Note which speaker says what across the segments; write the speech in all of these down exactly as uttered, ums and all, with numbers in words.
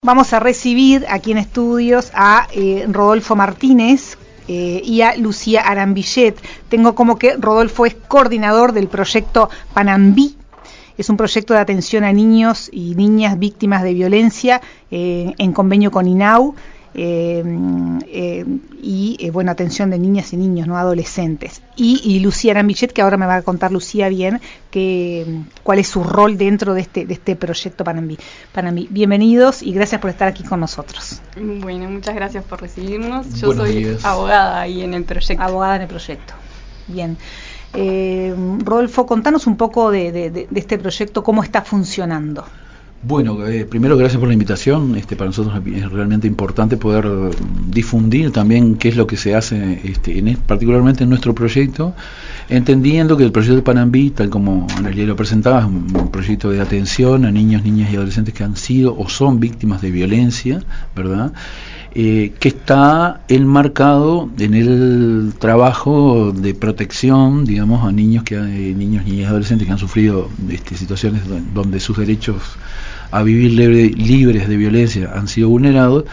Speaker 1: Vamos a recibir aquí en estudios a eh, Rodolfo Martínez eh, y a Lucía Arambillet. Tengo como que Rodolfo es coordinador del proyecto Panambí. Es un proyecto de atención a niños y niñas víctimas de violencia eh, en convenio con INAU eh, eh, y, eh, bueno, atención de niñas y niños, no adolescentes. Y, y Lucía Arambillet, que ahora me va a contar Lucía bien que, cuál es su rol dentro de este, de este proyecto Panambí. Panambí. Bienvenidos y gracias por estar aquí con nosotros.
Speaker 2: Bueno, muchas gracias por recibirnos. Yo
Speaker 3: Buenos
Speaker 2: soy
Speaker 3: días.
Speaker 2: abogada ahí en el proyecto.
Speaker 1: Abogada en el proyecto. Bien. Eh, Rodolfo, contanos un poco de, de, de este proyecto, cómo está funcionando.
Speaker 3: Bueno, eh, primero gracias por la invitación. Este, para nosotros es realmente importante poder difundir también qué es lo que se hace, este, en, particularmente en nuestro proyecto, entendiendo que el proyecto de Panambí, tal como Analia lo presentaba, es un proyecto de atención a niños, niñas y adolescentes que han sido o son víctimas de violencia, ¿verdad? Eh, que está enmarcado en el trabajo de protección, digamos, a niños, que eh, niños, niñas y adolescentes que han sufrido este, situaciones donde sus derechos a vivir libre, libres de violencia han sido vulnerados,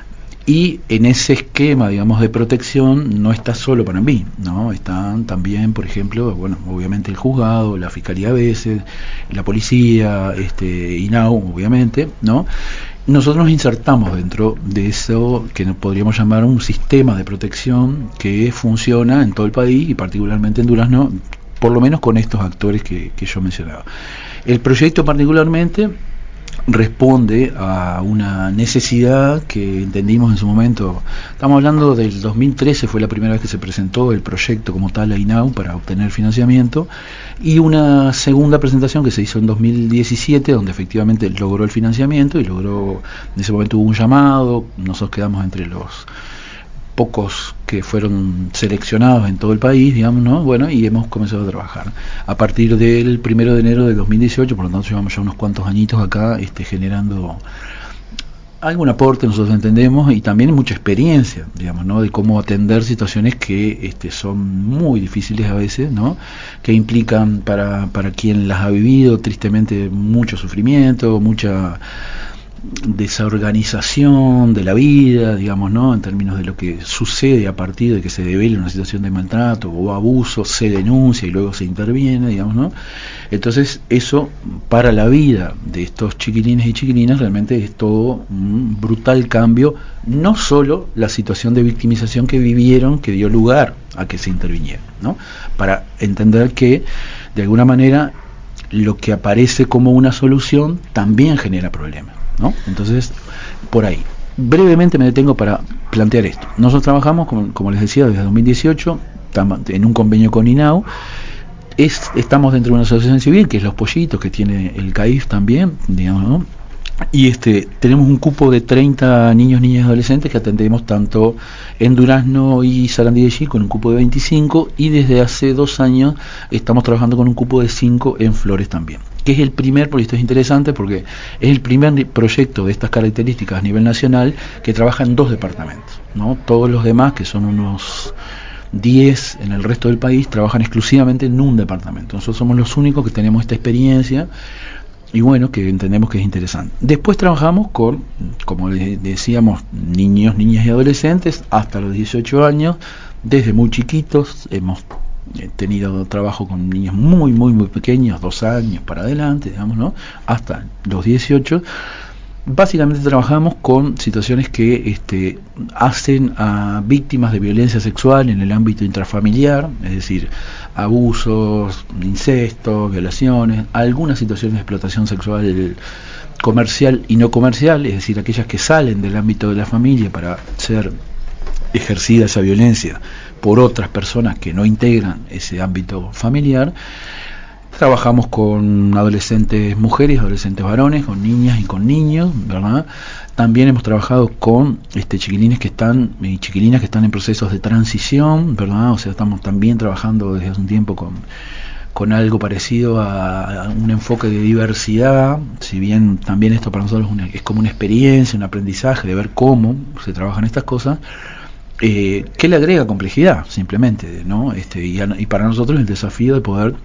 Speaker 3: y en ese esquema, digamos, de protección no está solo Panambí, ¿no? Están también, por ejemplo, bueno, obviamente el juzgado, la fiscalía a veces, la policía, este, INAU, obviamente, ¿no? Nosotros nos insertamos dentro de eso que podríamos llamar un sistema de protección que funciona en todo el país y particularmente en Durazno, por lo menos con estos actores que, que yo mencionaba. El proyecto particularmente responde a una necesidad que entendimos en su momento. Estamos hablando del dos mil trece, fue la primera vez que se presentó el proyecto como tal a INAU para obtener financiamiento, y una segunda presentación que se hizo en dos mil diecisiete, donde efectivamente logró el financiamiento y logró, en ese momento hubo un llamado, nosotros quedamos entre los pocos que fueron seleccionados en todo el país, digamos, ¿no? Bueno, y hemos comenzado a trabajar. A partir del primero de enero de dos mil dieciocho, por lo tanto llevamos ya unos cuantos añitos acá, este, generando algún aporte, nosotros entendemos, y también mucha experiencia, digamos, ¿no? De cómo atender situaciones que este, son muy difíciles a veces, ¿no? Que implican para, para quien las ha vivido, tristemente, mucho sufrimiento, mucha desorganización de la vida, digamos, ¿no? En términos de lo que sucede a partir de que se devela una situación de maltrato o abuso, se denuncia y luego se interviene, digamos, ¿no? Entonces eso para la vida de estos chiquilines y chiquilinas realmente es todo un brutal cambio, no solo la situación de victimización que vivieron, que dio lugar a que se interviniera, ¿no? Para entender que de alguna manera lo que aparece como una solución también genera problemas, ¿no? Entonces, por ahí. Brevemente me detengo para plantear esto. Nosotros trabajamos, como, como les decía, desde dos mil dieciocho, en un convenio con INAU. Es, estamos dentro de una asociación civil, que es Los Pollitos, que tiene el CAIF también, digamos, ¿no? Y este, tenemos un cupo de treinta niños, niñas y adolescentes que atendemos tanto en Durazno y Sarandí de Gil con un cupo de veinticinco, y desde hace dos años estamos trabajando con un cupo de cinco en Flores también, que es el primer, por esto es interesante porque es el primer proyecto de estas características a nivel nacional que trabaja en dos departamentos, ¿no? Todos los demás, que son unos diez en el resto del país, trabajan exclusivamente en un departamento. Nosotros somos los únicos que tenemos esta experiencia y bueno, que entendemos que es interesante. Después trabajamos con, como les decíamos, niños, niñas y adolescentes hasta los dieciocho años, desde muy chiquitos. Hemos tenido trabajo con niños muy, muy, muy pequeños, dos años para adelante, digamos, ¿no? Hasta los dieciocho. Básicamente trabajamos con situaciones que este, hacen a víctimas de violencia sexual en el ámbito intrafamiliar, es decir, abusos, incestos, violaciones, algunas situaciones de explotación sexual comercial y no comercial, es decir, aquellas que salen del ámbito de la familia para ser ejercida esa violencia por otras personas que no integran ese ámbito familiar. Trabajamos con adolescentes mujeres, adolescentes varones, con niñas y con niños, ¿verdad? También hemos trabajado con este, chiquilines que están y chiquilinas que están en procesos de transición, ¿verdad? O sea, estamos también trabajando desde hace un tiempo con, con algo parecido a, a un enfoque de diversidad, si bien también esto para nosotros es, una, es como una experiencia, un aprendizaje de ver cómo se trabajan estas cosas. Eh, que le agrega complejidad, simplemente, ¿no? Este, y, a, y para nosotros el desafío de poder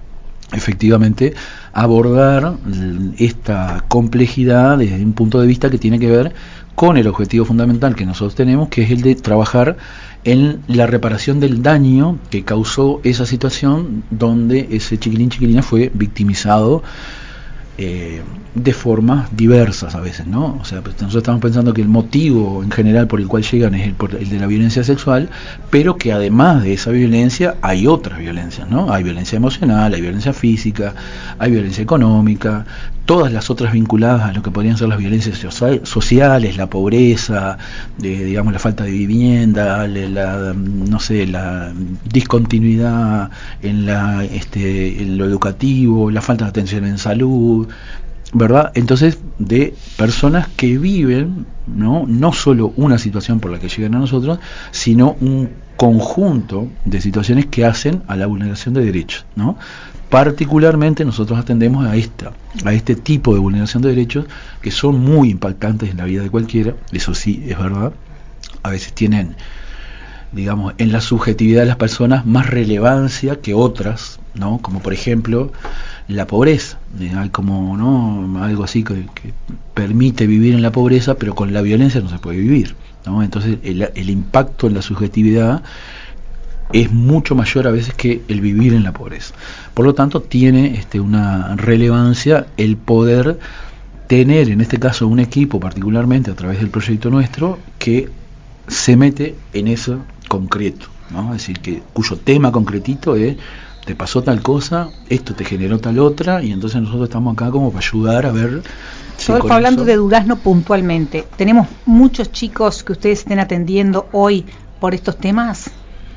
Speaker 3: efectivamente abordar esta complejidad desde un punto de vista que tiene que ver con el objetivo fundamental que nosotros tenemos, que es el de trabajar en la reparación del daño que causó esa situación donde ese chiquilín chiquilina fue victimizado eh, de formas diversas a veces, ¿no? O sea, pues nosotros estamos pensando que el motivo en general por el cual llegan es el, por el de la violencia sexual, pero que además de esa violencia hay otras violencias, ¿no? Hay violencia emocional, hay violencia física, hay violencia económica, todas las otras vinculadas a lo que podrían ser las violencias sociales, la pobreza, de, digamos la falta de vivienda, la, la no sé, la discontinuidad en la este en lo educativo, la falta de atención en salud, ¿verdad? Entonces, de personas que viven, ¿no? No solo una situación por la que llegan a nosotros, sino un conjunto de situaciones que hacen a la vulneración de derechos, ¿no? Particularmente nosotros atendemos a esta, a este tipo de vulneración de derechos que son muy impactantes en la vida de cualquiera, eso sí es verdad. A veces tienen, digamos, en la subjetividad de las personas más relevancia que otras, ¿no? Como por ejemplo la pobreza, hay como, ¿no? Algo así que, que permite vivir en la pobreza, pero con la violencia no se puede vivir, ¿no? Entonces el, el impacto en la subjetividad es mucho mayor a veces que el vivir en la pobreza. Por lo tanto, tiene este, una relevancia el poder tener, en este caso, un equipo, particularmente a través del proyecto nuestro, que se mete en eso concreto, ¿no? Es decir, que cuyo tema concretito es: te pasó tal cosa, esto te generó tal otra, y entonces nosotros estamos acá como para ayudar a ver. Si
Speaker 1: Rodolfo, hablando eso... de Durazno puntualmente, ¿tenemos muchos chicos que ustedes estén atendiendo hoy por estos temas?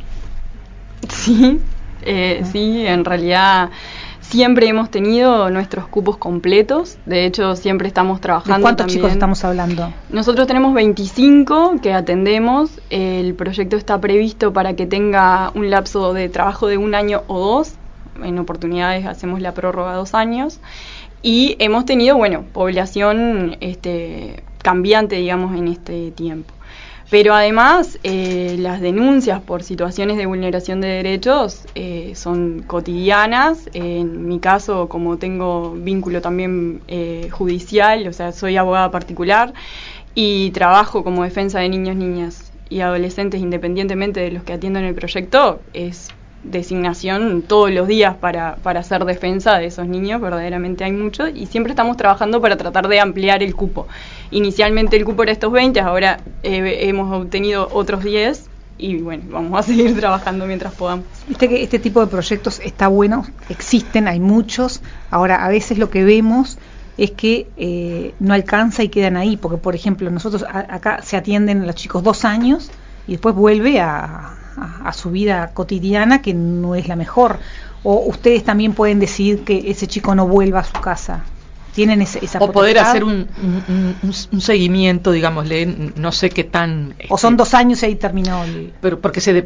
Speaker 2: Sí, eh, sí, en realidad siempre hemos tenido nuestros cupos completos. De hecho, siempre estamos trabajando.
Speaker 1: ¿De cuántos
Speaker 2: también.
Speaker 1: chicos estamos hablando?
Speaker 2: Nosotros tenemos veinticinco que atendemos. El proyecto está previsto para que tenga un lapso de trabajo de un año o dos. En oportunidades hacemos la prórroga dos años. Y hemos tenido, bueno, población este, cambiante, digamos, en este tiempo. Pero además, eh, las denuncias por situaciones de vulneración de derechos eh, son cotidianas. En mi caso, como tengo vínculo también eh, judicial, o sea, soy abogada particular y trabajo como defensa de niños, niñas y adolescentes, independientemente de los que atiendan el proyecto, es designación todos los días para, para hacer defensa de esos niños. Verdaderamente hay muchos y siempre estamos trabajando para tratar de ampliar el cupo. Inicialmente el cupo era estos veinte, ahora eh, hemos obtenido otros diez y bueno, vamos a seguir trabajando mientras podamos.
Speaker 1: Viste que este tipo de proyectos está bueno, existen, hay muchos. Ahora, a veces lo que vemos es que eh, no alcanza y quedan ahí, porque por ejemplo nosotros a, acá se atienden a los chicos dos años y después vuelve a, a, a su vida cotidiana, que no es la mejor. O ustedes también pueden decidir que ese chico no vuelva a su casa. ¿Tienen ese, esa
Speaker 4: o poder hacer un, un, un, un seguimiento, digámosle, no sé qué tan...
Speaker 1: O son dos años y ahí terminó el...
Speaker 4: Pero porque se, de,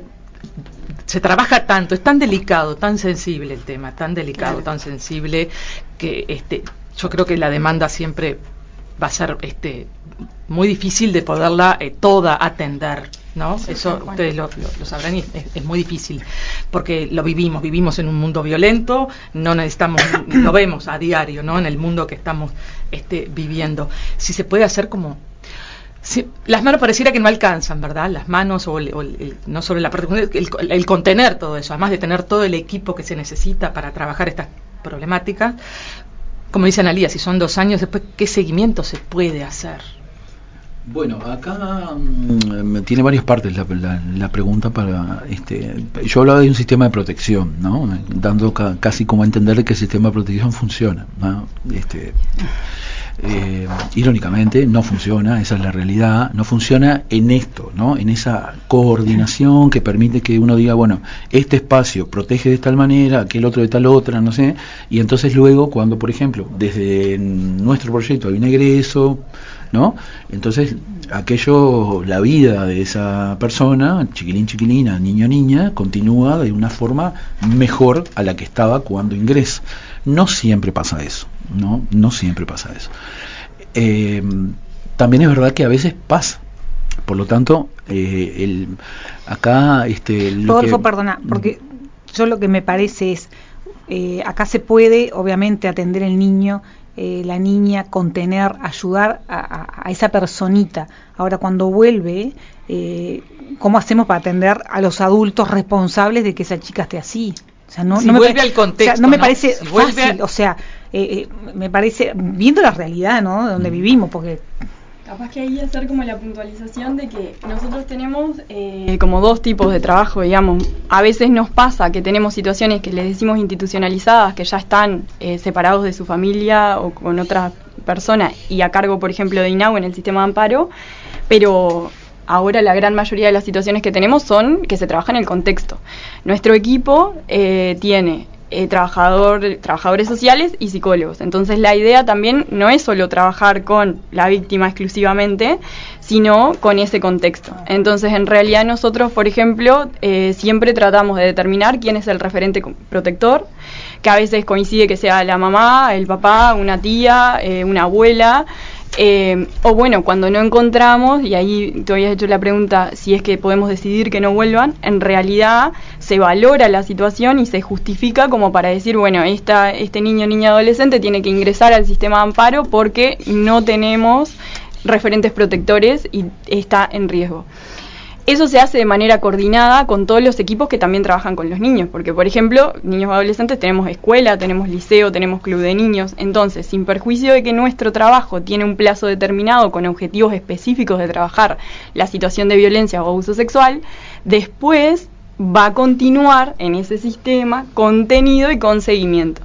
Speaker 4: se trabaja tanto, es tan delicado, tan sensible el tema, tan delicado, claro. tan sensible, que este yo creo que la demanda siempre va a ser este muy difícil de poderla eh, toda atender, ¿no? Sí, eso sí, ustedes lo, lo, lo sabrán y es, es muy difícil porque lo vivimos, vivimos en un mundo violento, no necesitamos, lo vemos a diario, ¿no? En el mundo que estamos este, viviendo. Si se puede hacer como si, las manos pareciera que no alcanzan, ¿verdad? Las manos o, el, o el, el, no solo la parte, el, el, el contener todo eso, además de tener todo el equipo que se necesita para trabajar estas problemáticas. Como dice Analía, si son dos años después, ¿qué seguimiento se puede hacer?
Speaker 3: Bueno, acá um, tiene varias partes la, la, la pregunta para este. Yo hablaba de un sistema de protección, ¿no? Dando ca, casi como a entender que el sistema de protección funciona, ¿no? Este, eh, irónicamente no funciona, esa es la realidad, no funciona en esto, ¿no? En esa coordinación que permite que uno diga, bueno, este espacio protege de tal manera, aquel otro de tal otra, no sé, y entonces luego cuando, por ejemplo, desde nuestro proyecto hay un egreso, ¿no? Entonces, aquello, la vida de esa persona, chiquilín, chiquilina, niño, niña, continúa de una forma mejor a la que estaba cuando ingresa. No siempre pasa eso, ¿no? No siempre pasa eso. Eh, también es verdad que a veces pasa. Por lo tanto, eh, el, acá... este lo
Speaker 1: Rodolfo,
Speaker 3: que,
Speaker 1: perdona, porque yo lo que me parece es, eh, acá se puede, obviamente, atender el niño, eh, la niña, contener, ayudar a, a, a esa personita. Ahora, cuando vuelve, eh, ¿cómo hacemos para atender a los adultos responsables de que esa chica esté así? O sea, no,
Speaker 4: si
Speaker 1: no
Speaker 4: vuelve
Speaker 1: me,
Speaker 4: al contexto,
Speaker 1: o sea, no me
Speaker 4: ¿no?
Speaker 1: parece
Speaker 4: Si
Speaker 1: fácil,
Speaker 4: a...
Speaker 1: o sea, eh, eh, me parece, viendo la realidad, ¿no?, de donde vivimos, porque...
Speaker 2: Capaz que ahí hacer como la puntualización de que nosotros tenemos eh, como dos tipos de trabajo, digamos. A veces nos pasa que tenemos situaciones que les decimos institucionalizadas, que ya están eh, separados de su familia o con otra persona y a cargo, por ejemplo, de INAU en el sistema de amparo, pero ahora la gran mayoría de las situaciones que tenemos son que se trabaja en el contexto. Nuestro equipo eh, tiene... Eh, trabajador, trabajadores sociales y psicólogos. Entonces la idea también no es solo trabajar con la víctima exclusivamente, sino con ese contexto. Entonces en realidad nosotros, por ejemplo, eh, siempre tratamos de determinar quién es el referente protector, que a veces coincide que sea la mamá, el papá, una tía, eh, una abuela. Eh, o bueno, cuando no encontramos, y ahí te habías hecho la pregunta si es que podemos decidir que no vuelvan, en realidad se valora la situación y se justifica como para decir, bueno, esta, este niño, niña, adolescente tiene que ingresar al sistema de amparo porque no tenemos referentes protectores y está en riesgo. Eso se hace de manera coordinada con todos los equipos que también trabajan con los niños, porque por ejemplo, niños adolescentes tenemos escuela, tenemos liceo, tenemos club de niños, entonces sin perjuicio de que nuestro trabajo tiene un plazo determinado con objetivos específicos de trabajar la situación de violencia o abuso sexual, después va a continuar en ese sistema contenido y con seguimiento.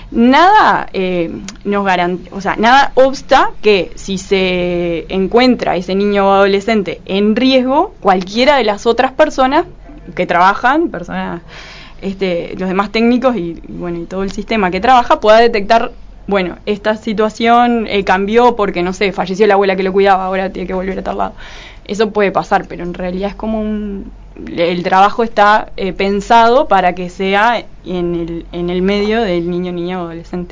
Speaker 2: Nada eh, nos garantiza, o sea, nada obsta que si se encuentra ese niño o adolescente en riesgo, cualquiera de las otras personas que trabajan, personas, este, los demás técnicos y, y bueno y todo el sistema que trabaja pueda detectar, bueno, esta situación eh, cambió porque no sé, falleció la abuela que lo cuidaba, ahora tiene que volver a tal lado. Eso puede pasar, pero en realidad es como un... el trabajo está eh, pensado para que sea en el, en el medio del niño, niña o adolescente.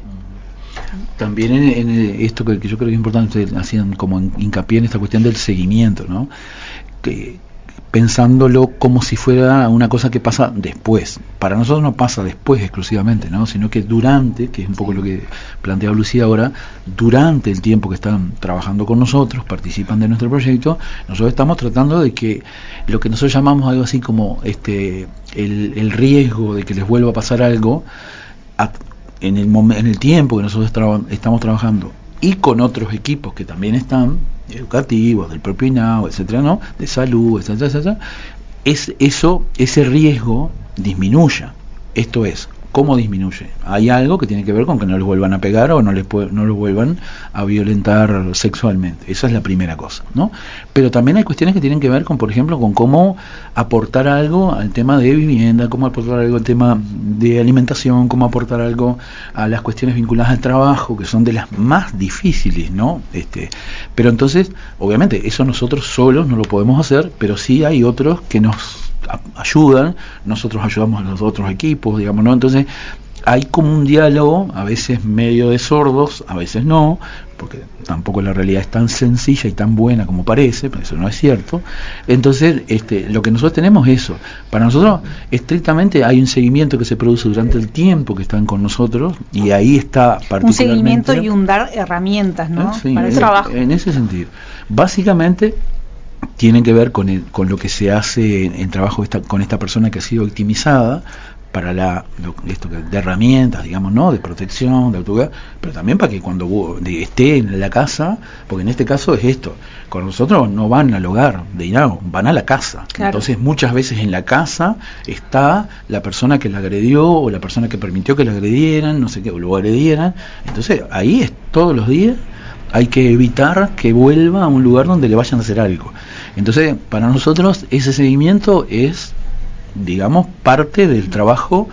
Speaker 3: También en, en esto que, que yo creo que es importante, hacían como hincapié en esta cuestión del seguimiento, ¿no? Que, pensándolo como si fuera una cosa que pasa después. Para nosotros no pasa después exclusivamente, ¿no?, sino que durante, que es un poco lo que planteaba Lucía ahora, durante el tiempo que están trabajando con nosotros, participan de nuestro proyecto, nosotros estamos tratando de que lo que nosotros llamamos algo así como este el, el riesgo de que les vuelva a pasar algo a, en, el momen, en el tiempo que nosotros tra estamos trabajando y con otros equipos que también están educativos, del propio INAU, etcétera, ¿no?, de salud, etcétera, etcétera, es eso, ese riesgo disminuya. Esto es, ¿cómo disminuye? Hay algo que tiene que ver con que no les vuelvan a pegar o no les no los vuelvan a violentar sexualmente. Esa es la primera cosa, ¿no? Pero también hay cuestiones que tienen que ver con, por ejemplo, con cómo aportar algo al tema de vivienda, cómo aportar algo al tema de alimentación, cómo aportar algo a las cuestiones vinculadas al trabajo, que son de las más difíciles, ¿no? Este, pero entonces, obviamente, eso nosotros solos no lo podemos hacer, pero sí hay otros que nos ayudan, nosotros ayudamos a los otros equipos, digamos, ¿no? Entonces hay como un diálogo, a veces medio de sordos, a veces no, porque tampoco la realidad es tan sencilla y tan buena como parece, pero eso no es cierto. Entonces, este, lo que nosotros tenemos es eso. Para nosotros, estrictamente, hay un seguimiento que se produce durante el tiempo que están con nosotros, y ahí está particularmente...
Speaker 1: Un seguimiento y un dar herramientas, ¿no?
Speaker 3: Sí,
Speaker 1: para el
Speaker 3: en,
Speaker 1: trabajo.
Speaker 3: En ese sentido. Básicamente, tienen que ver con, el, con lo que se hace en, en trabajo esta, con esta persona que ha sido victimizada, para la lo, esto de herramientas, digamos, ¿no?, de protección, de autoridad, pero también para que cuando de, esté en la casa, porque en este caso es esto, con nosotros no van al hogar de INAU, van a la casa. Claro. Entonces muchas veces en la casa está la persona que la agredió o la persona que permitió que la agredieran, no sé qué, o lo agredieran. Entonces ahí es todos los días. Hay que evitar que vuelva a un lugar donde le vayan a hacer algo. Entonces, para nosotros ese seguimiento es, digamos, parte del trabajo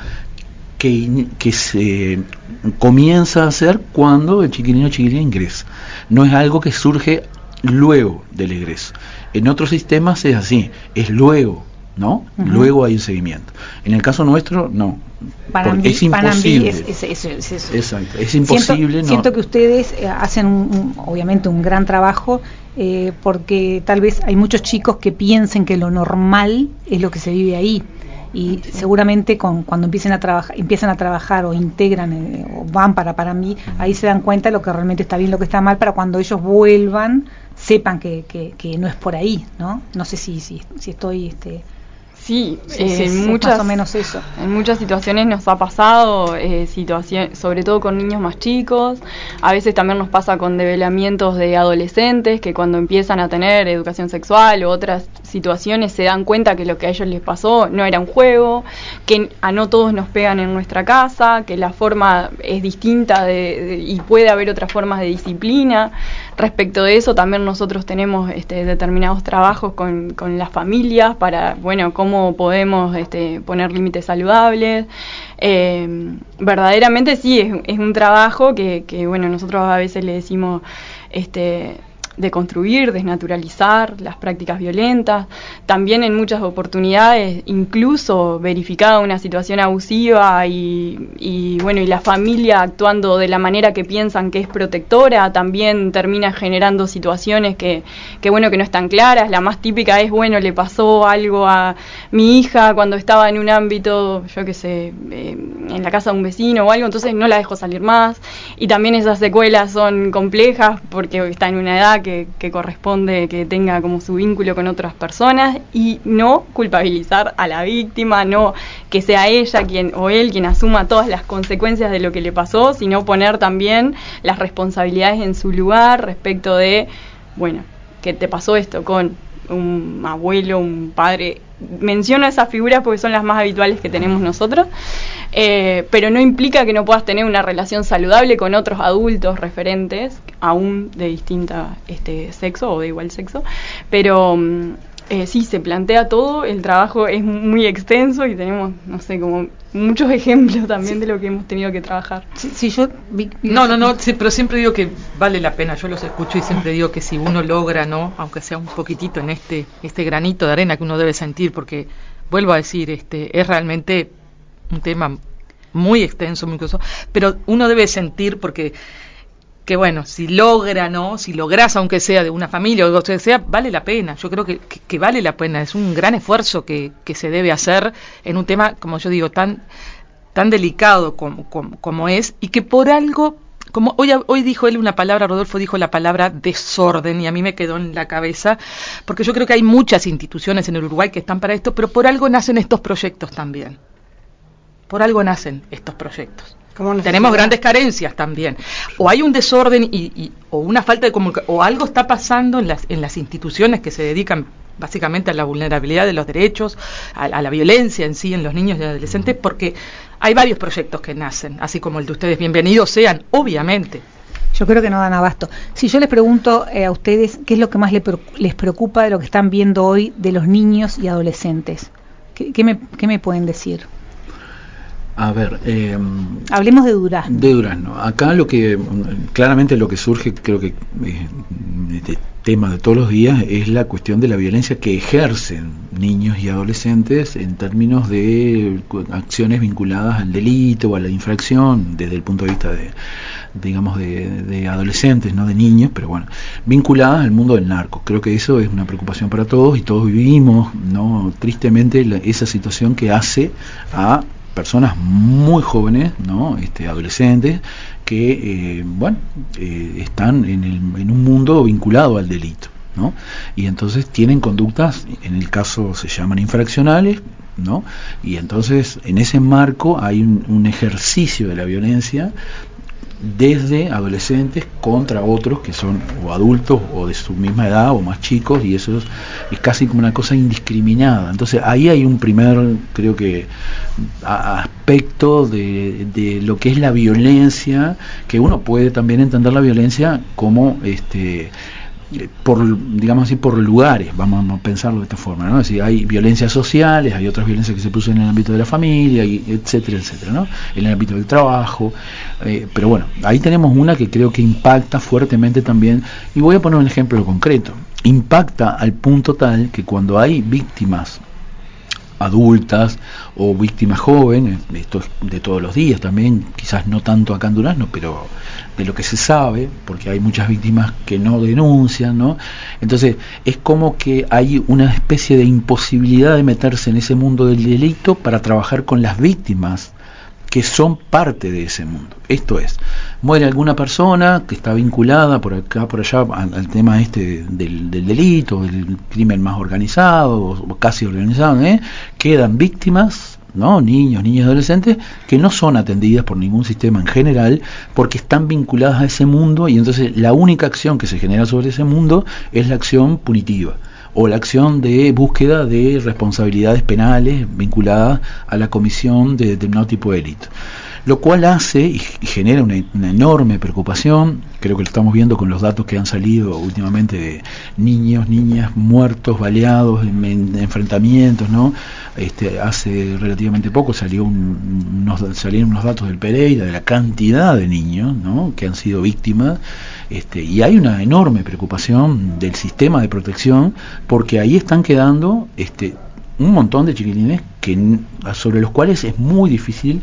Speaker 3: que, que se comienza a hacer cuando el chiquilino o chiquilina ingresa. No es algo que surge luego del ingreso. En otros sistemas es así, es luego, ¿no? Uh-huh. Luego hay un seguimiento. En el caso nuestro, no.
Speaker 1: Panambí,
Speaker 3: es imposible.
Speaker 1: Es, es, es, es, es,
Speaker 3: Exacto, es imposible.
Speaker 1: Siento,
Speaker 3: no.
Speaker 1: siento que ustedes eh, hacen, un, un, obviamente, un gran trabajo, eh, porque tal vez hay muchos chicos que piensen que lo normal es lo que se vive ahí. y sí. seguramente con, cuando empiecen a trabajar, empiezan a trabajar o integran eh, o van para para mí, ahí se dan cuenta de lo que realmente está bien, lo que está mal, para cuando ellos vuelvan sepan que, que, que no es por ahí, ¿no? No sé si si, si estoy este
Speaker 2: Sí,
Speaker 1: sí,
Speaker 2: eh,
Speaker 1: sí,
Speaker 2: en
Speaker 1: sí,
Speaker 2: muchas,
Speaker 1: más o menos eso.
Speaker 2: En muchas situaciones nos ha pasado, eh, situación, sobre todo con niños más chicos. A veces también nos pasa con develamientos de adolescentes que cuando empiezan a tener educación sexual u otras situaciones se dan cuenta que lo que a ellos les pasó no era un juego, que a no todos nos pegan en nuestra casa, que la forma es distinta de, de, y puede haber otras formas de disciplina. Respecto de eso también nosotros tenemos este, determinados trabajos con, con las familias para, bueno, cómo cómo podemos este, poner límites saludables. Eh, verdaderamente sí, es, es un trabajo que, que, bueno, nosotros a veces le decimos este, deconstruir, desnaturalizar las prácticas violentas. También en muchas oportunidades, incluso verificada una situación abusiva y, y, bueno, y la familia actuando de la manera que piensan que es protectora, también termina generando situaciones que, que, bueno, que no están claras. La más típica es, bueno, le pasó algo a mi hija cuando estaba en un ámbito, yo qué sé, eh, en la casa de un vecino o algo, entonces no la dejo salir más. Y también esas secuelas son complejas porque está en una edad que, que corresponde que tenga como su vínculo con otras personas, y no culpabilizar a la víctima, no que sea ella quien o él quien asuma todas las consecuencias de lo que le pasó, sino poner también las responsabilidades en su lugar respecto de, bueno, que te pasó esto con un abuelo, un padre. Menciono esas figuras porque son las más habituales que tenemos nosotros, eh, pero no implica que no puedas tener una relación saludable con otros adultos referentes, aún de distinta este, sexo o de igual sexo, pero eh, sí, se plantea todo, el trabajo es muy extenso y tenemos, no sé, como muchos ejemplos también sí. de lo que hemos tenido que trabajar.
Speaker 4: Sí, sí, yo vi, vi no, no, no, sí, pero siempre digo que vale la pena, yo los escucho y siempre digo que si uno logra, ¿no? Aunque sea un poquitito en este este granito de arena que uno debe sentir, porque vuelvo a decir, este es realmente un tema muy extenso, muy incluso, pero uno debe sentir porque que bueno, si logra, ¿no? Si logras, aunque sea de una familia o de lo que sea, vale la pena. Yo creo que, que, que vale la pena. Es un gran esfuerzo que, que se debe hacer en un tema, como yo digo, tan tan delicado como, como, como es, y que por algo, como hoy, hoy dijo él una palabra, Rodolfo dijo la palabra desorden, y a mí me quedó en la cabeza, porque yo creo que hay muchas instituciones en el Uruguay que están para esto, pero por algo nacen estos proyectos también. Por algo nacen estos proyectos. Tenemos grandes carencias también, o hay un desorden y, y o una falta de comunicación, o algo está pasando en las en las instituciones que se dedican básicamente a la vulnerabilidad de los derechos, a, a la violencia en sí en los niños y adolescentes, porque hay varios proyectos que nacen, así como el de ustedes, bienvenidos sean, obviamente.
Speaker 1: Yo creo que no dan abasto. Si yo les pregunto eh, a ustedes qué es lo que más les, les preocupa de lo que están viendo hoy de los niños y adolescentes, ¿qué, qué, me, qué me pueden decir?
Speaker 3: A ver, eh,
Speaker 1: hablemos de Durazno.
Speaker 3: De Durazno. Acá lo que claramente lo que surge, creo que eh, de tema de todos los días, es la cuestión de la violencia que ejercen niños y adolescentes en términos de acciones vinculadas al delito o a la infracción, desde el punto de vista de, digamos, de, de adolescentes, no de niños, pero bueno, vinculadas al mundo del narco. Creo que eso es una preocupación para todos y todos vivimos, no, tristemente, la, esa situación que hace a personas muy jóvenes, ¿no? Este, adolescentes, que eh, bueno, eh, están en, el, en un mundo vinculado al delito, ¿no? Y entonces tienen conductas, en el caso se llaman infraccionales, ¿no? Y entonces en ese marco hay un, un ejercicio de la violencia desde adolescentes contra otros que son o adultos o de su misma edad o más chicos, y eso es, es casi como una cosa indiscriminada. Entonces ahí hay un primer, creo que, a, aspecto de, de lo que es la violencia, que uno puede también entender la violencia como este por, digamos así, por lugares, vamos a pensarlo de esta forma, ¿no? Es decir, hay violencias sociales, hay otras violencias que se producen en el ámbito de la familia, y etcétera, etcétera, ¿no? En el ámbito del trabajo, eh, pero bueno, ahí tenemos una que creo que impacta fuertemente también, y voy a poner un ejemplo concreto. Impacta al punto tal que cuando hay víctimas adultas o víctimas jóvenes, esto es de todos los días también, quizás no tanto acá en Durazno, pero de lo que se sabe, porque hay muchas víctimas que no denuncian, ¿no? Entonces es como que hay una especie de imposibilidad de meterse en ese mundo del delito para trabajar con las víctimas que son parte de ese mundo. Esto es, muere alguna persona que está vinculada por acá, por allá, al, al tema este del, del delito, del crimen más organizado, o, o casi organizado, ¿eh? Quedan víctimas, ¿no? Niños, niñas, adolescentes, que no son atendidas por ningún sistema en general, porque están vinculadas a ese mundo, y entonces la única acción que se genera sobre ese mundo es la acción punitiva, o la acción de búsqueda de responsabilidades penales vinculadas a la comisión de determinado tipo de delito. Lo cual hace y genera una, una enorme preocupación, creo que lo estamos viendo con los datos que han salido últimamente de niños, niñas muertos, baleados, en, en enfrentamientos, ¿no? Este, hace relativamente poco salió un, unos, salieron unos datos del Pereira de la cantidad de niños, ¿no?, que han sido víctimas. Este, y hay una enorme preocupación del sistema de protección, porque ahí están quedando este, un montón de chiquilines que, sobre los cuales es muy difícil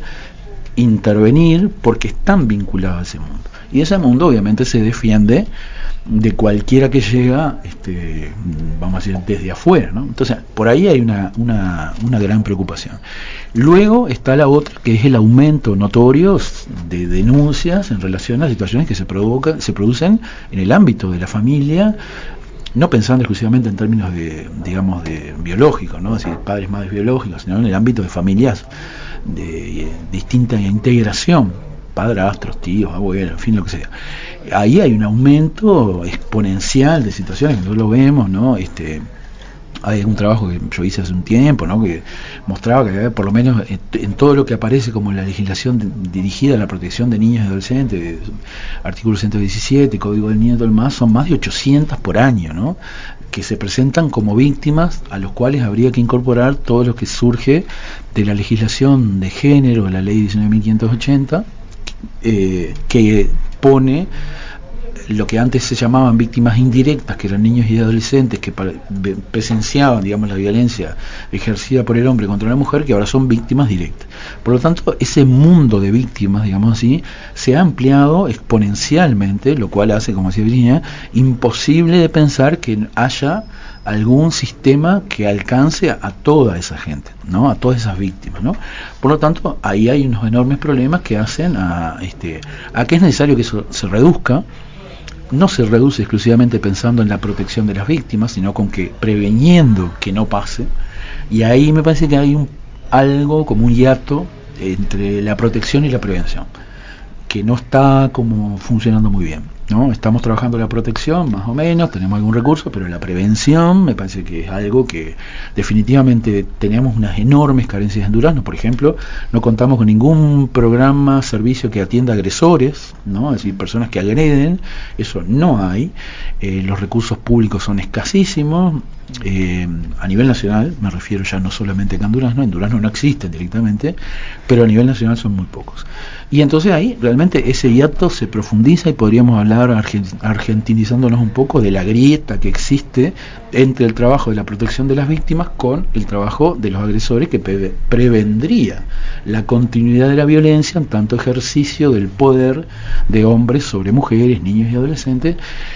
Speaker 3: intervenir porque están vinculados a ese mundo. Y ese mundo obviamente se defiende de cualquiera que llega, este, vamos a decir, desde afuera, ¿no? Entonces, por ahí hay una, una, una gran preocupación. Luego está la otra, que es el aumento notorio de denuncias en relación a situaciones que se provocan, se producen en el ámbito de la familia, no pensando exclusivamente en términos de, digamos, de biológicos, ¿no? Es decir, padres, madres biológicos, sino en el ámbito de familias de, de distinta integración, padrastros, tíos, abuelos, en fin, lo que sea. Ahí hay un aumento exponencial de situaciones que nosotros lo vemos, ¿no? Este, hay un trabajo que yo hice hace un tiempo, ¿no?, que mostraba que por lo menos en todo lo que aparece como la legislación de, dirigida a la protección de niños y adolescentes, artículo ciento diecisiete, Código del Niño y todo el más, son más de ochocientas por año, ¿no?, que se presentan como víctimas, a los cuales habría que incorporar todo lo que surge de la legislación de género, de la ley diecinueve mil quinientos ochenta, eh, que pone lo que antes se llamaban víctimas indirectas, que eran niños y adolescentes que presenciaban, digamos, la violencia ejercida por el hombre contra la mujer, que ahora son víctimas directas. Por lo tanto, ese mundo de víctimas, digamos así, se ha ampliado exponencialmente, lo cual hace, como decía Virginia, imposible de pensar que haya algún sistema que alcance a toda esa gente, ¿no?, a todas esas víctimas, ¿no? Por lo tanto, ahí hay unos enormes problemas que hacen a, este, a que es necesario que eso se reduzca. No se reduce exclusivamente pensando en la protección de las víctimas, sino con que preveniendo que no pase. Y ahí me parece que hay un, algo como un hiato entre la protección y la prevención, que no está como funcionando muy bien, ¿no? Estamos trabajando la protección, más o menos, tenemos algún recurso, pero la prevención me parece que es algo que definitivamente tenemos unas enormes carencias en Durazno. Por ejemplo, no contamos con ningún programa, servicio que atienda agresores, ¿no?, es decir, personas que agreden, eso no hay. Eh, los recursos públicos son escasísimos, eh, a nivel nacional, me refiero ya no solamente acá en Durazno, en Durazno no existen directamente, pero a nivel nacional son muy pocos. Y entonces ahí realmente ese hiato se profundiza y podríamos hablar, argentinizándonos un poco, de la grieta que existe entre el trabajo de la protección de las víctimas con el trabajo de los agresores, que pre prevendría la continuidad de la violencia en tanto ejercicio del poder de hombres sobre mujeres, niños y adolescentes.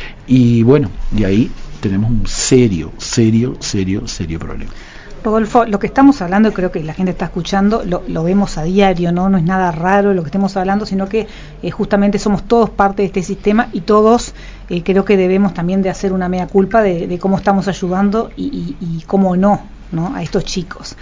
Speaker 3: Y bueno, de ahí tenemos un serio, serio, serio, serio problema.
Speaker 1: Rodolfo, lo que estamos hablando, creo que la gente está escuchando, lo, lo vemos a diario, ¿no? No es nada raro lo que estemos hablando, sino que eh, justamente somos todos parte de este sistema, y todos eh, creo que debemos también de hacer una mea culpa de, de cómo estamos ayudando y, y, y cómo no, ¿no?, a estos chicos.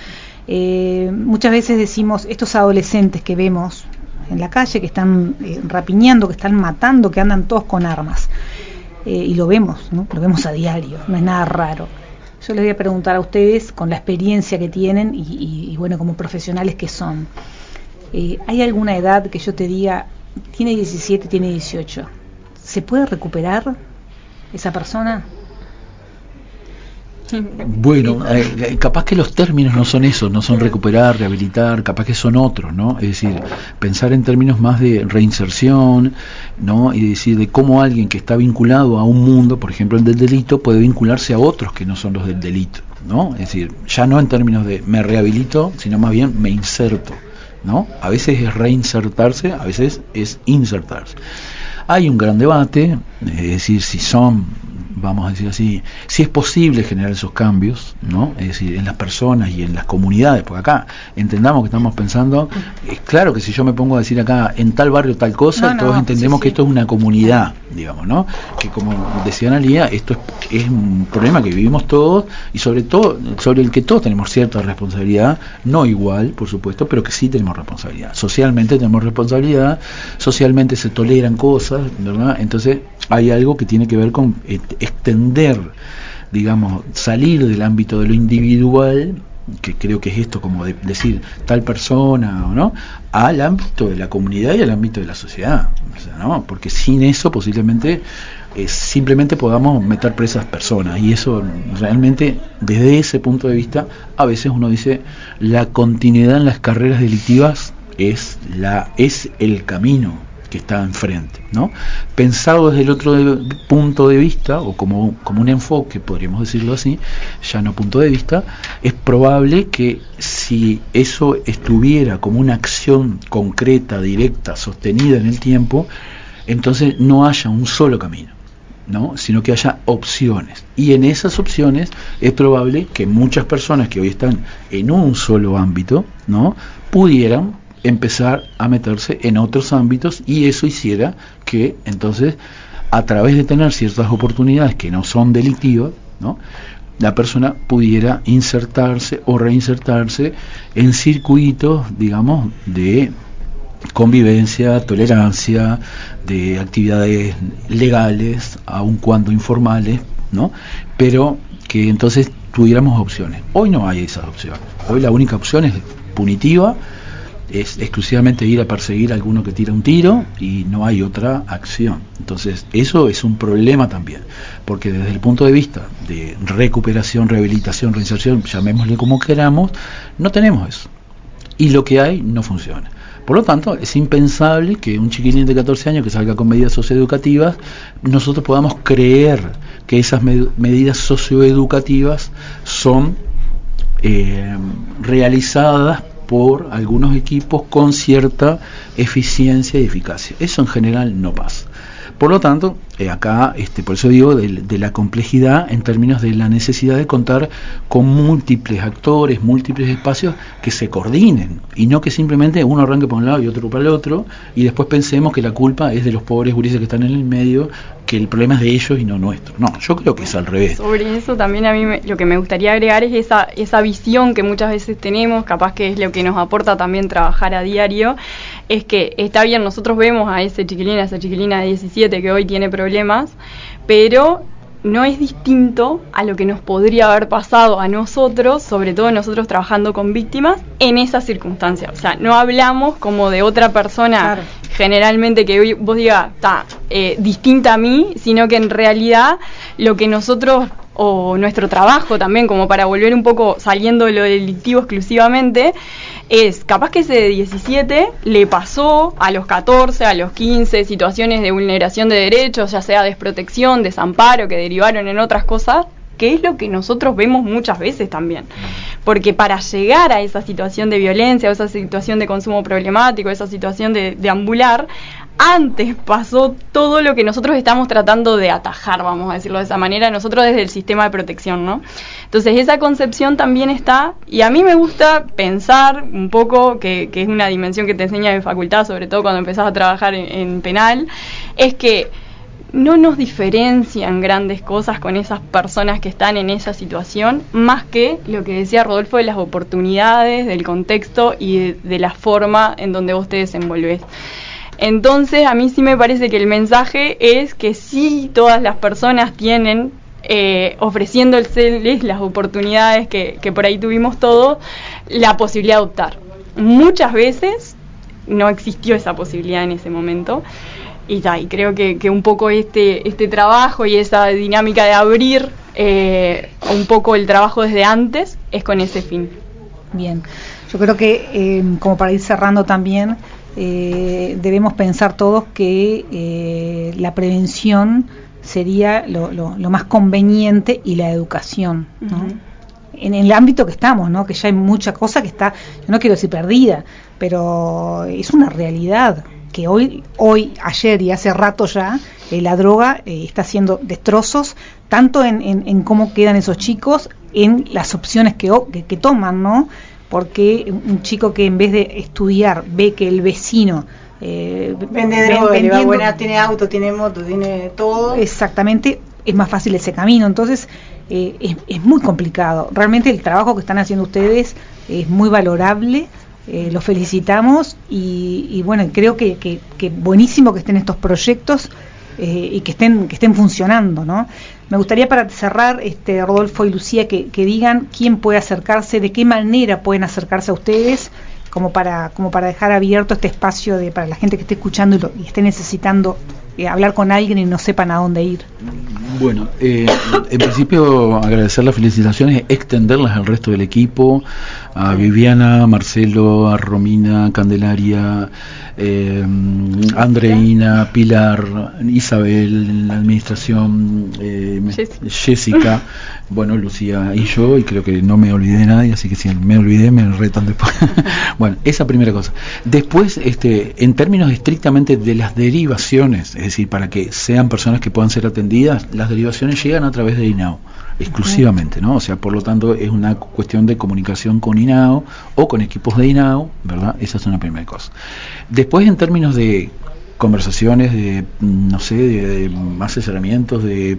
Speaker 1: Eh, muchas veces decimos, estos adolescentes que vemos en la calle, que están eh, rapiñando, que están matando, que andan todos con armas, eh, y lo vemos, ¿no?, lo vemos a diario, no es nada raro. Yo les voy a preguntar a ustedes, con la experiencia que tienen y, y, y bueno, como profesionales que son, eh, ¿hay alguna edad que yo te diga, tiene diecisiete, tiene dieciocho, ¿se puede recuperar esa persona?
Speaker 3: Bueno, eh, capaz que los términos no son esos, no son recuperar, rehabilitar, capaz que son otros, ¿no? Es decir, pensar en términos más de reinserción, ¿no? Y decir de cómo alguien que está vinculado a un mundo, por ejemplo el del delito, puede vincularse a otros que no son los del delito, ¿no? Es decir, ya no en términos de me rehabilito, sino más bien me inserto, ¿no? A veces es reinsertarse, a veces es insertarse. Hay un gran debate, es decir, si son, vamos a decir así, si es posible generar esos cambios, ¿no? Es decir, en las personas y en las comunidades, porque acá entendamos que estamos pensando, es claro que si yo me pongo a decir acá en tal barrio tal cosa, no, todos no, entendemos sí, que sí. Esto es una comunidad, digamos, ¿no? Que como decía Analía, esto es, es un problema que vivimos todos y sobre todo sobre el que todos tenemos cierta responsabilidad, no igual, por supuesto, pero que sí tenemos responsabilidad. Socialmente tenemos responsabilidad, socialmente se toleran cosas, ¿verdad? Entonces hay algo que tiene que ver con extender, digamos, salir del ámbito de lo individual, que creo que es esto como de decir tal persona o no, al ámbito de la comunidad y al ámbito de la sociedad, o sea, ¿no? Porque sin eso posiblemente eh, simplemente podamos meter presas personas, y eso realmente desde ese punto de vista a veces uno dice la continuidad en las carreras delictivas es la es el camino que está enfrente, ¿no? Pensado desde el otro de, punto de vista, o como, como un enfoque, podríamos decirlo así, ya no punto de vista, es probable que si eso estuviera como una acción concreta, directa, sostenida en el tiempo, entonces no haya un solo camino, ¿no? Sino que haya opciones. Y en esas opciones es probable que muchas personas que hoy están en un solo ámbito, ¿no?, pudieran empezar a meterse en otros ámbitos, y eso hiciera que entonces a través de tener ciertas oportunidades que no son delictivas, ¿no?, la persona pudiera insertarse o reinsertarse en circuitos, digamos, de convivencia, tolerancia, de actividades legales, aun cuando informales, ¿no?, pero que entonces tuviéramos opciones. Hoy no hay esas opciones. Hoy la única opción es punitiva, es exclusivamente ir a perseguir a alguno que tira un tiro y no hay otra acción. Entonces eso es un problema también, porque desde el punto de vista de recuperación, rehabilitación, reinserción, llamémosle como queramos, no tenemos eso, y lo que hay no funciona. Por lo tanto, es impensable que un chiquilín de catorce años que salga con medidas socioeducativas, nosotros podamos creer que esas med- medidas socioeducativas son eh, realizadas por algunos equipos con cierta eficiencia y eficacia. Eso en general no pasa. Por lo tanto, eh, acá, este, por eso digo de, de la complejidad en términos de la necesidad de contar con múltiples actores, múltiples espacios que se coordinen, y no que simplemente uno arranque por un lado y otro para el otro, y después pensemos que la culpa es de los pobres gurises que están en el medio, que el problema es de ellos y no nuestro. No, yo creo que es al revés.
Speaker 2: Sobre eso también a mí me, lo que me gustaría agregar es esa, esa visión que muchas veces tenemos, capaz que es lo que nos aporta también trabajar a diario, es que está bien, nosotros vemos a ese chiquilín, a esa chiquilina de diecisiete que hoy tiene problemas, pero no es distinto a lo que nos podría haber pasado a nosotros, sobre todo nosotros trabajando con víctimas, en esas circunstancias. O sea, no hablamos como de otra persona, claro, generalmente que hoy vos digas, está eh, distinta a mí, sino que en realidad lo que nosotros, o nuestro trabajo también, como para volver un poco saliendo de lo delictivo exclusivamente, es capaz que ese de diecisiete le pasó a los catorce, a los quince, situaciones de vulneración de derechos, ya sea desprotección, desamparo, que derivaron en otras cosas, que es lo que nosotros vemos muchas veces también. Porque para llegar a esa situación de violencia, o esa situación de consumo problemático, esa situación de, de ambular, antes pasó todo lo que nosotros estamos tratando de atajar, vamos a decirlo de esa manera, nosotros desde el sistema de protección, ¿no? Entonces esa concepción también está, y a mí me gusta pensar un poco, que, que es una dimensión que te enseña en facultad, sobre todo cuando empezás a trabajar en, en penal, es que no nos diferencian grandes cosas con esas personas que están en esa situación, más que lo que decía Rodolfo de las oportunidades, del contexto y de, de la forma en donde vos te desenvolvés. Entonces, a mí sí me parece que el mensaje es que sí todas las personas tienen, eh, ofreciéndoles las oportunidades que, que por ahí tuvimos todos, la posibilidad de optar. Muchas veces no existió esa posibilidad en ese momento. Y, ta, y creo que, que un poco este este trabajo y esa dinámica de abrir eh, un poco el trabajo desde antes es con ese fin.
Speaker 1: Bien, yo creo que eh, como para ir cerrando también, eh, debemos pensar todos que eh, la prevención sería lo, lo, lo más conveniente y la educación, ¿no? Uh-huh. En el ámbito que estamos, ¿no? Que ya hay mucha cosa que está, yo no quiero decir perdida, pero es una realidad que hoy, hoy, ayer y hace rato ya, eh, la droga eh, está haciendo destrozos, tanto en, en, en cómo quedan esos chicos, en las opciones que, que, que toman, ¿no? Porque un chico que en vez de estudiar ve que el vecino eh,
Speaker 5: vende droga, le va buena, tiene auto, tiene moto, tiene todo.
Speaker 1: Exactamente, es más fácil ese camino. Entonces, eh, es, es muy complicado. Realmente el trabajo que están haciendo ustedes es muy valorable. Eh, los felicitamos y, y bueno, creo que, que, que buenísimo que estén estos proyectos eh, y que estén que estén funcionando, ¿no? Me gustaría para cerrar, este Rodolfo y Lucía, que, que digan quién puede acercarse, de qué manera pueden acercarse a ustedes, como para como para dejar abierto este espacio de para la gente que esté escuchando y, lo, y esté necesitando eh, hablar con alguien y no sepan a dónde ir.
Speaker 3: Bueno, eh, en principio agradecer las felicitaciones, extenderlas al resto del equipo, a Viviana, Marcelo, a Romina, Candelaria, eh, Andreina, Pilar, Isabel en la administración, eh, Jessica. Jessica, bueno, Lucía y yo, y creo que no me olvidé de nadie, así que si me olvidé me retan después. Bueno, esa primera cosa. Después, este, en términos estrictamente de las derivaciones, es decir, para que sean personas que puedan ser atendidas, las derivaciones llegan a través de INAO exclusivamente, ¿no? O sea, por lo tanto es una cuestión de comunicación con INAO o con equipos de INAO, ¿verdad? Esa es una primera cosa. Después, en términos de conversaciones, de, no sé, de, de asesoramientos, de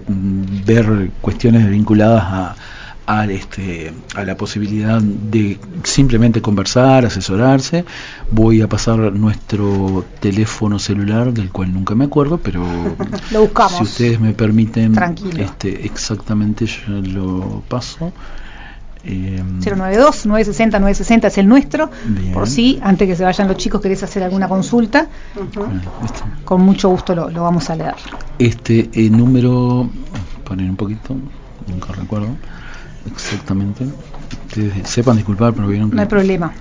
Speaker 3: ver cuestiones vinculadas a A, este, a la posibilidad de simplemente conversar, asesorarse, voy a pasar nuestro teléfono celular, del cual nunca me acuerdo, pero
Speaker 1: lo buscamos.
Speaker 3: Si ustedes me permiten,
Speaker 1: tranquilo,
Speaker 3: este, exactamente yo lo paso.
Speaker 1: Eh, cero nueve dos, nueve seis cero, nueve seis cero es el nuestro. Bien. Por si, antes que se vayan los chicos, querés hacer alguna consulta, uh-huh. Este, con mucho gusto lo, lo vamos a leer.
Speaker 3: Este eh, número, poner un poquito, nunca recuerdo exactamente. Ustedes sepan disculpar, pero vieron que...
Speaker 1: No hay problema.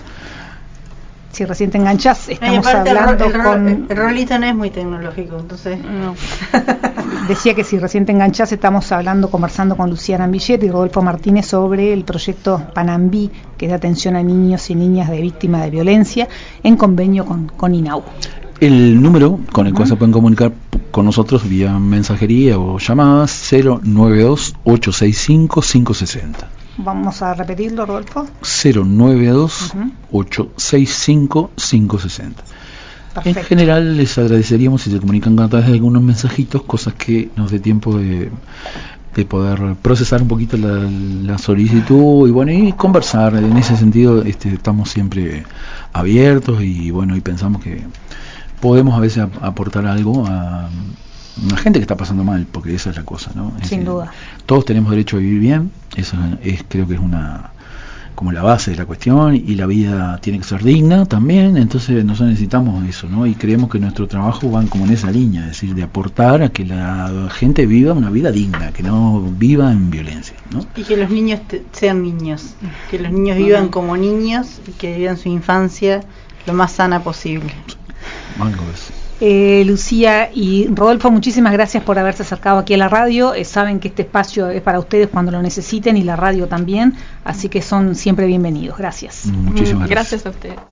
Speaker 1: Si recién te enganchás, estamos
Speaker 5: Ay,
Speaker 1: hablando
Speaker 5: el, el,
Speaker 1: con...
Speaker 5: El rolito no es muy tecnológico, entonces... No.
Speaker 1: Decía que si recién te enganchás, estamos hablando, conversando con Lucía Arambillet y Rodolfo Martínez sobre el proyecto Panambí, que es de atención a niños y niñas de víctimas de violencia, en convenio con, con INAU.
Speaker 3: El número con el cual uh-huh. se pueden comunicar con nosotros vía mensajería o llamadas, cero nueve dos, ocho seis cinco, cinco seis cero.
Speaker 1: Vamos a repetirlo, Rodolfo.
Speaker 3: cero nueve dos, ocho seis cinco, cinco seis cero. En general les agradeceríamos si se comunican a través de algunos mensajitos, cosas que nos dé tiempo de, de poder procesar un poquito la, la solicitud y bueno, y conversar. En ese sentido este, estamos siempre abiertos y bueno, y pensamos que podemos a veces aportar algo a una gente que está pasando mal, porque esa es la cosa, ¿no? Es
Speaker 1: Sin
Speaker 3: decir,
Speaker 1: duda.
Speaker 3: Todos tenemos derecho a vivir bien, eso es, creo que es una como la base de la cuestión, y la vida tiene que ser digna también, entonces nosotros necesitamos eso, ¿no? Y creemos que nuestro trabajo va como en esa línea, es decir, de aportar a que la gente viva una vida digna, que no viva en violencia, ¿no?
Speaker 5: Y que los niños te, sean niños, que los niños vivan como niños y que vivan su infancia lo más sana posible.
Speaker 3: Algo es.
Speaker 1: Eh, Lucía y Rodolfo, muchísimas gracias por haberse acercado aquí a la radio. Eh, saben que este espacio es para ustedes cuando lo necesiten y la radio también, así que son siempre bienvenidos. Gracias.
Speaker 3: Muchísimas gracias.
Speaker 2: Gracias a ustedes.